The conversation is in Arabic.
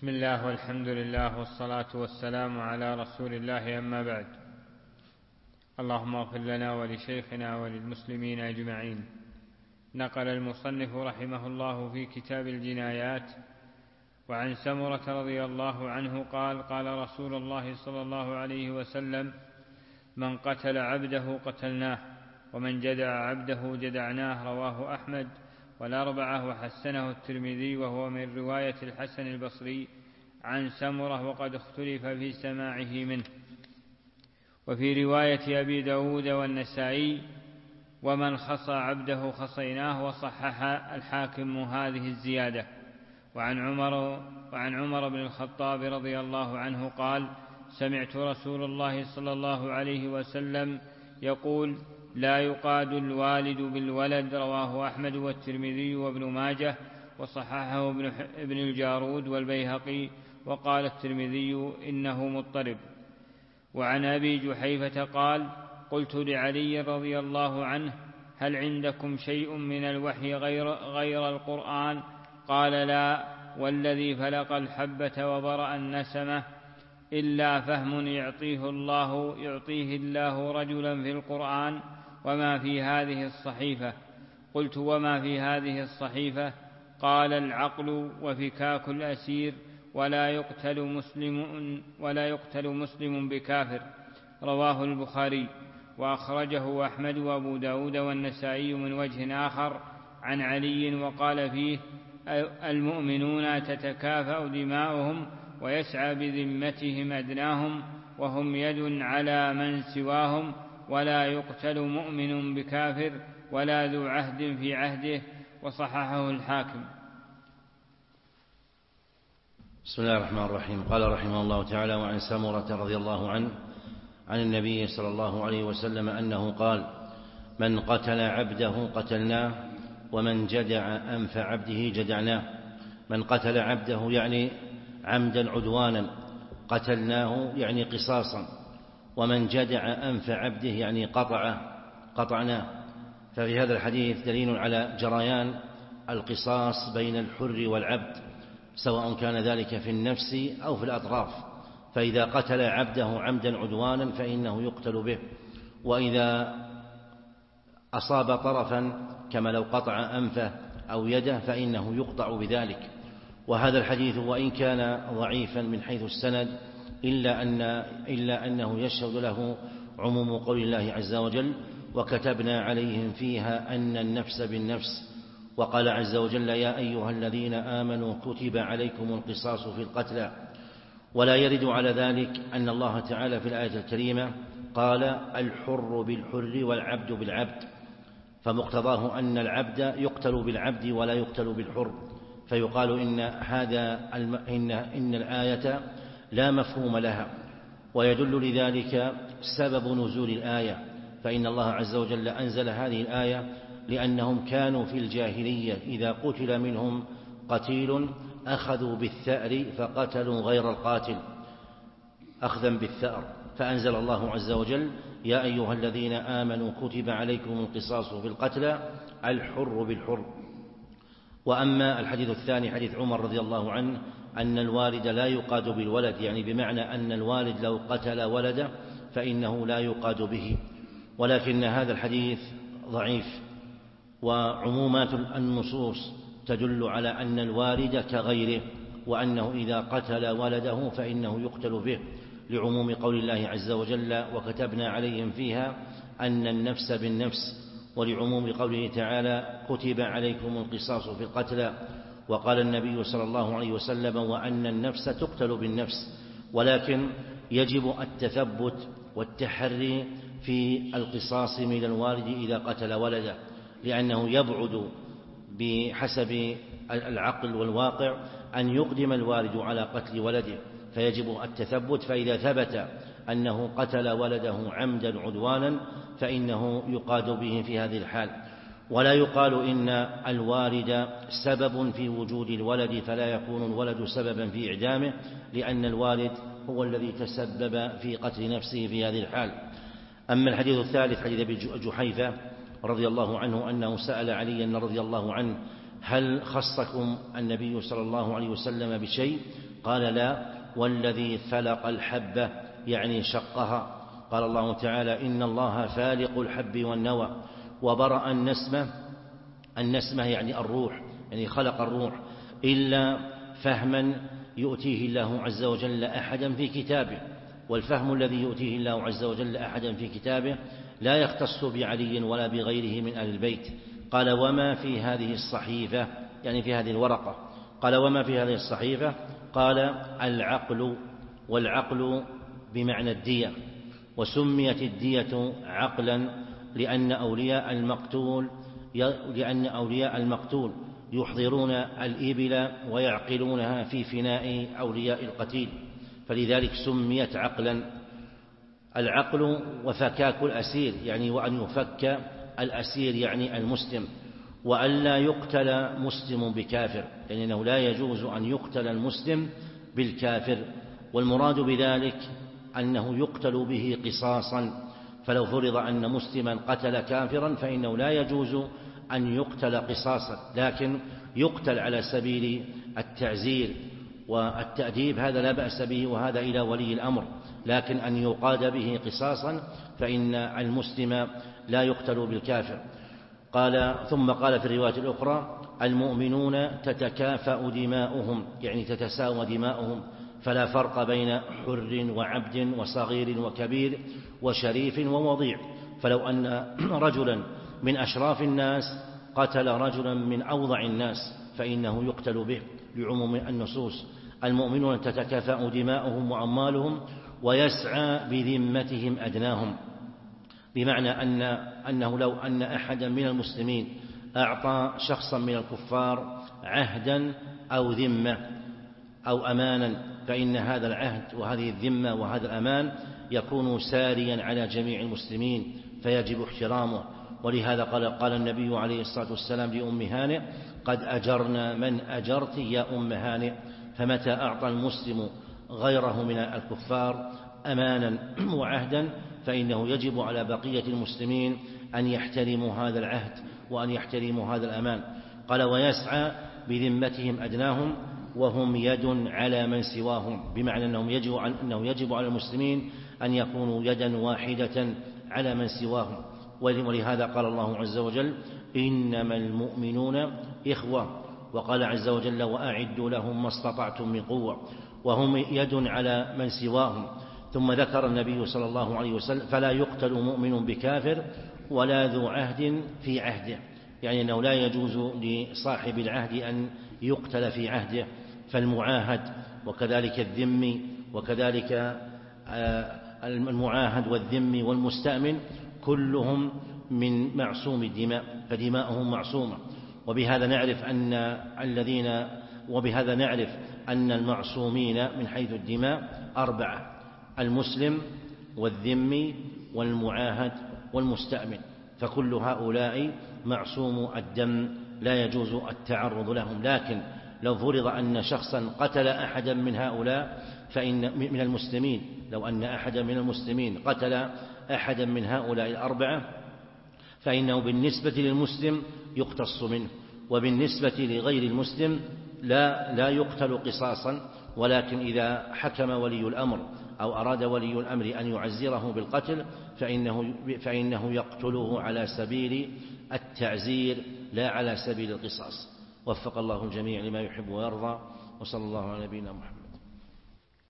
بسم الله والحمد لله والصلاة والسلام على رسول الله، أما بعد. اللهم اغفر لنا ولشيخنا وللمسلمين أجمعين. نقل المصنف رحمه الله في كتاب الجنايات وعن سمرة رضي الله عنه قال: قال رسول الله صلى الله عليه وسلم: من قتل عبده قتلناه، ومن جدع عبده جدعناه. رواه أحمد والأربعة وحسنه الترمذي، وهو من رواية الحسن البصري عن سمرة، وقد اختلف في سماعه منه. وفي رواية أبي داود والنسائي: ومن خصى عبده خصيناه. وصحح الحاكم هذه الزيادة. وعن عمر بن الخطاب رضي الله عنه قال: سمعت رسول الله صلى الله عليه وسلم يقول: لا يقاد الوالد بالولد. رواه أحمد والترمذي وابن ماجه، وصححه ابن الجارود والبيهقي، وقال الترمذي إنه مضطرب. وعن أبي جحيفة قال: قلت لعلي رضي الله عنه: هل عندكم شيء من الوحي غير القرآن؟ قال: لا، والذي فلق الحبة وبرأ النسمة إلا فهم يعطيه الله رجلا في القرآن وما في هذه الصحيفة. قلت: وما في هذه الصحيفة؟ قال: العقل وفكاك الأسير ولا يقتل مسلم بكافر. رواه البخاري، وأخرجه أحمد وأبو داود والنسائي من وجه آخر عن علي، وقال فيه: المؤمنون تتكافأ دماؤهم ويسعى بذمتهم أدناهم، وهم يد على من سواهم، ولا يقتل مؤمن بكافر ولا ذو عهد في عهده. وصححه الحاكم. بسم الله الرحمن الرحيم. قال رحمه الله تعالى: وعن سمرة رضي الله عنه عن النبي صلى الله عليه وسلم أنه قال: من قتل عبده قتلناه، ومن جدع أنف عبده جدعناه. من قتل عبده يعني عمدا عدوانا، قتلناه يعني قصاصا. ومن جدع أنف عبده يعني قطعناه. ففي هذا الحديث دليل على جريان القصاص بين الحر والعبد، سواء كان ذلك في النفس أو في الأطراف. فإذا قتل عبده عمدا عدوانا فإنه يقتل به، وإذا أصاب طرفا كما لو قطع أنفه أو يده فإنه يقطع بذلك. وهذا الحديث وإن كان ضعيفا من حيث السند إلا أنه يشهد له عموم قول الله عز وجل: وكتبنا عليهم فيها أن النفس بالنفس. وقال عز وجل: يا أيها الذين آمنوا كتب عليكم القصاص في القتلى. ولا يرد على ذلك أن الله تعالى في الآية الكريمة قال: الحر بالحر والعبد بالعبد، فمقتضاه أن العبد يقتل بالعبد ولا يقتل بالحر، فيقال إن الآية لا مفهوم لها. ويدل لذلك سبب نزول الآية، فإن الله عز وجل أنزل هذه الآية لأنهم كانوا في الجاهلية إذا قتل منهم قتيل أخذوا بالثأر فقتلوا غير القاتل أخذا بالثأر، فأنزل الله عز وجل: يا أيها الذين آمنوا كتب عليكم القصاص في القتلى، الحر بالحر. وأما الحديث الثاني حديث عمر رضي الله عنه أن الوالد لا يقاد بالولد، يعني بمعنى أن الوالد لو قتل ولده فإنه لا يقاد به، ولكن هذا الحديث ضعيف، وعمومات النصوص تدل على أن الوالد كغيره، وأنه إذا قتل ولده فإنه يقتل به، لعموم قول الله عز وجل: وكتبنا عليهم فيها أن النفس بالنفس، ولعموم قوله تعالى: كتب عليكم القصاص في القتلى. وقال النبي صلى الله عليه وسلم: وأن النفس تقتل بالنفس. ولكن يجب التثبت والتحري في القصاص من الوالد إذا قتل ولده، لأنه يبعد بحسب العقل والواقع أن يقدم الوالد على قتل ولده، فيجب التثبت. فإذا ثبت أنه قتل ولده عمدا عدوانا فإنه يقاد به في هذه الحال. ولا يقال إن الوالد سبب في وجود الولد فلا يكون الولد سببا في إعدامه، لأن الوالد هو الذي تسبب في قتل نفسه في هذه الحال. أما الحديث الثالث حديث أبي جحيفة رضي الله عنه أنه سأل عليا رضي الله عنه: هل خصكم النبي صلى الله عليه وسلم بشيء؟ قال لا، والذي فلق الحبة يعني شقها. قال الله تعالى إن الله فالق الحب والنوى. وبرأ النسمة يعني الروح، يعني خلق الروح، إلا فهما يؤتيه الله عز وجل أحدا في كتابه. والفهم الذي يؤتيه الله عز وجل أحدا في كتابه لا يختص بعلي ولا بغيره من أهل البيت. قال وما في هذه الصحيفة، يعني في هذه الورقة. قال وما في هذه الصحيفة؟ قال العقل، والعقل بمعنى الدية. وسميت الدية عقلا لأن أولياء المقتول يحضرون الإبل ويعقلونها في فناء أولياء القتيل، فلذلك سميت عقلا. العقل وفكاك الأسير، يعني وأن يفك الأسير يعني المسلم، وأن لا يقتل مسلم بكافر، يعني أنه لا يجوز أن يقتل المسلم بالكافر. والمراد بذلك أنه يقتل به قصاصا، فلو فرض أن مسلما قتل كافرا فإنه لا يجوز أن يقتل قصاصا، لكن يقتل على سبيل التعزير والتأديب، هذا لا بأس به، وهذا إلى ولي الأمر. لكن أن يقاد به قصاصا فإن المسلم لا يقتل بالكافر. ثم قال في الرواية الأخرى المؤمنون تتكافأ دماؤهم، يعني تتساوى دماؤهم، فلا فرق بين حر وعبد وصغير وكبير وشريف ووضيع. فلو أن رجلا من أشراف الناس قتل رجلا من أوضع الناس فإنه يقتل به لعموم النصوص. المؤمنون تتكافأ دماؤهم وأموالهم ويسعى بذمتهم أدناهم، بمعنى أنه لو أن أحدا من المسلمين أعطى شخصا من الكفار عهدا أو ذمة أو أمانا، فإن هذا العهد وهذه الذمة وهذا الأمان يكون ساريا على جميع المسلمين فيجب احترامه. ولهذا قال النبي عليه الصلاة والسلام لأم هانئ قد أجرنا من أجرت يا أم هانئ. فمتى أعطى المسلم غيره من الكفار أمانا وعهدا فإنه يجب على بقية المسلمين أن يحترموا هذا العهد وأن يحترموا هذا الأمان. قال ويسعى بذمتهم أدناهم وهم يد على من سواهم، بمعنى أنه يجب على المسلمين أن يكونوا يدا واحدة على من سواهم. ولهذا قال الله عز وجل إنما المؤمنون إخوة، وقال عز وجل وأعدوا لهم ما استطعتم من قوة، وهم يد على من سواهم. ثم ذكر النبي صلى الله عليه وسلم فلا يقتل مؤمن بكافر ولا ذو عهد في عهده، يعني أنه لا يجوز لصاحب العهد أن يقتل في عهده. فالمعاهد وكذلك الذمي وكذلك المعاهد والذمي والمستأمن كلهم من معصوم الدماء، فدماؤهم معصومة. وبهذا نعرف أن المعصومين من حيث الدماء 4: المسلم والذمي والمعاهد والمستأمن، فكل هؤلاء معصوم الدم لا يجوز التعرض لهم. لكن لو فرض أن شخصا قتل أحدا من هؤلاء من المسلمين، لو أن أحدا من المسلمين قتل أحدا من هؤلاء 4 فإنه بالنسبة للمسلم يقتص منه، وبالنسبة لغير المسلم لا يقتل قصاصا. ولكن إذا حكم ولي الأمر أو أراد ولي الأمر أن يعزره بالقتل فإنه يقتله على سبيل التعزير لا على سبيل القصاص. وفق الله الجميع لما يحب ويرضى، وصلى الله على نبينا محمد.